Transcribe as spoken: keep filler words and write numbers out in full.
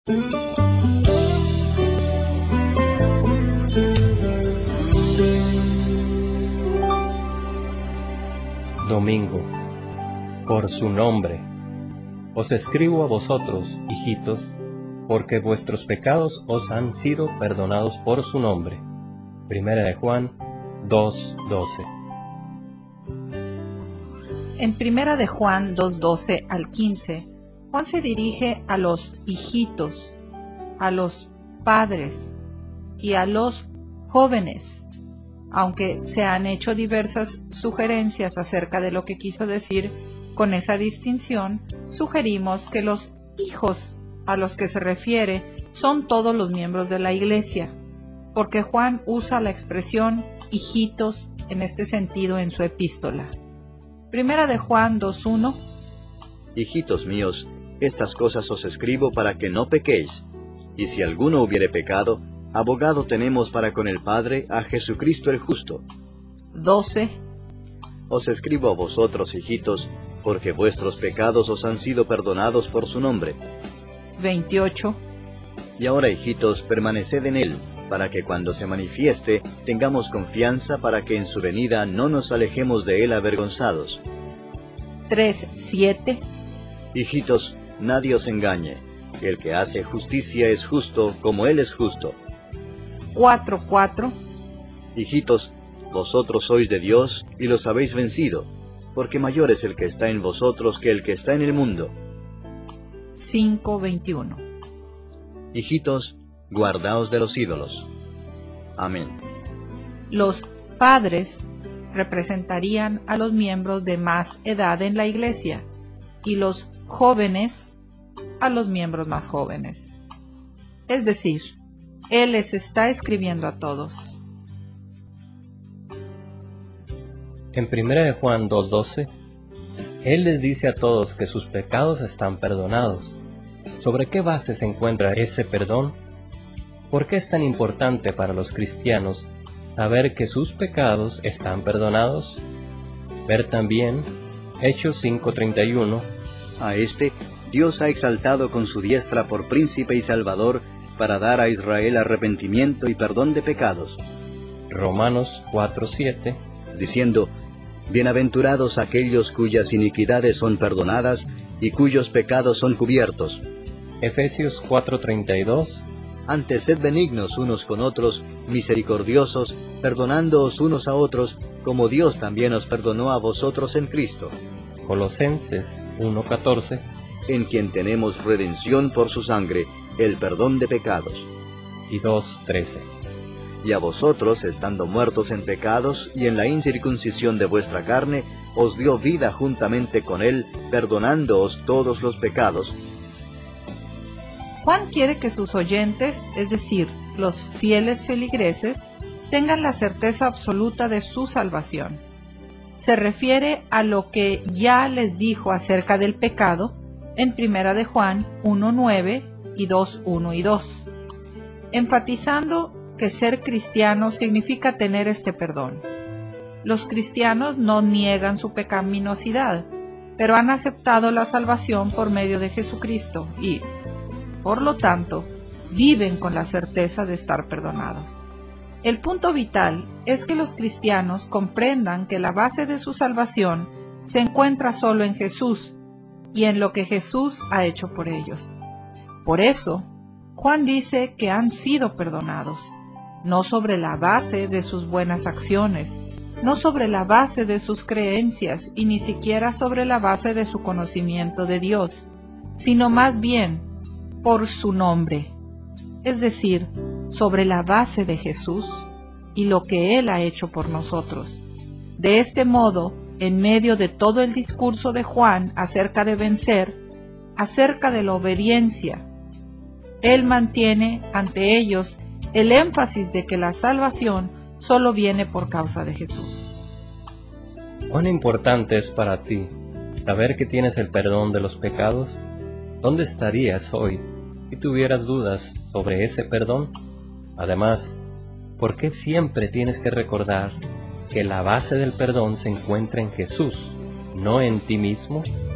Domingo. Por su nombre. Os escribo a vosotros, hijitos, porque vuestros pecados os han sido perdonados por su nombre. Primera de Juan dos doce. En Primera de Juan dos doce al quince, Juan se dirige a los hijitos, a los padres y a los jóvenes. Aunque se han hecho diversas sugerencias acerca de lo que quiso decir con esa distinción, sugerimos que los hijos a los que se refiere son todos los miembros de la Iglesia, porque Juan usa la expresión hijitos en este sentido en su epístola. Primera de Juan dos uno. Hijitos míos, estas cosas os escribo para que no pequéis. Y si alguno hubiere pecado, abogado tenemos para con el Padre a Jesucristo el justo. doce. Os escribo a vosotros, hijitos, porque vuestros pecados os han sido perdonados por su nombre. veintiocho. Y ahora, hijitos, permaneced en él, para que cuando se manifieste tengamos confianza para que en su venida no nos alejemos de él avergonzados. tres siete. Hijitos, nadie os engañe. El que hace justicia es justo, como él es justo. cuatro cuatro. Hijitos, vosotros sois de Dios y los habéis vencido, porque mayor es el que está en vosotros que el que está en el mundo. cinco veintiuno. Hijitos, guardaos de los ídolos. Amén. Los padres representarían a los miembros de más edad en la Iglesia y los jóvenes a los miembros más jóvenes. Es decir, Él les está escribiendo a todos. En Primera de Juan dos doce, Él les dice a todos que sus pecados están perdonados. ¿Sobre qué base se encuentra ese perdón? ¿Por qué es tan importante para los cristianos saber que sus pecados están perdonados? Ver también Hechos cinco treinta y uno. A este Dios ha exaltado con su diestra por príncipe y salvador, para dar a Israel arrepentimiento y perdón de pecados. Romanos cuatro siete. Diciendo, bienaventurados aquellos cuyas iniquidades son perdonadas y cuyos pecados son cubiertos. Efesios cuatro treinta y dos. Antes sed benignos unos con otros, misericordiosos, perdonándoos unos a otros, como Dios también os perdonó a vosotros en Cristo. Colosenses uno catorce. En quien tenemos redención por su sangre, el perdón de pecados. Y dos trece. Y a vosotros, estando muertos en pecados y en la incircuncisión de vuestra carne, os dio vida juntamente con él, perdonándoos todos los pecados. Juan quiere que sus oyentes, es decir, los fieles feligreses, tengan la certeza absoluta de su salvación. Se refiere a lo que ya les dijo acerca del pecado en Primera de Juan uno nueve y dos uno y dos, enfatizando que ser cristiano significa tener este perdón. Los cristianos no niegan su pecaminosidad, pero han aceptado la salvación por medio de Jesucristo y, por lo tanto, viven con la certeza de estar perdonados. El punto vital es que los cristianos comprendan que la base de su salvación se encuentra solo en Jesús y en lo que Jesús ha hecho por ellos. Por eso, Juan dice que han sido perdonados, no sobre la base de sus buenas acciones, no sobre la base de sus creencias y ni siquiera sobre la base de su conocimiento de Dios, sino más bien por su nombre, es decir, sobre la base de Jesús y lo que Él ha hecho por nosotros. De este modo, en medio de todo el discurso de Juan acerca de vencer, acerca de la obediencia, Él mantiene ante ellos el énfasis de que la salvación solo viene por causa de Jesús. ¿Cuán importante es para ti saber que tienes el perdón de los pecados? ¿Dónde estarías hoy si tuvieras dudas sobre ese perdón? Además, ¿por qué siempre tienes que recordar que la base del perdón se encuentra en Jesús, no en ti mismo?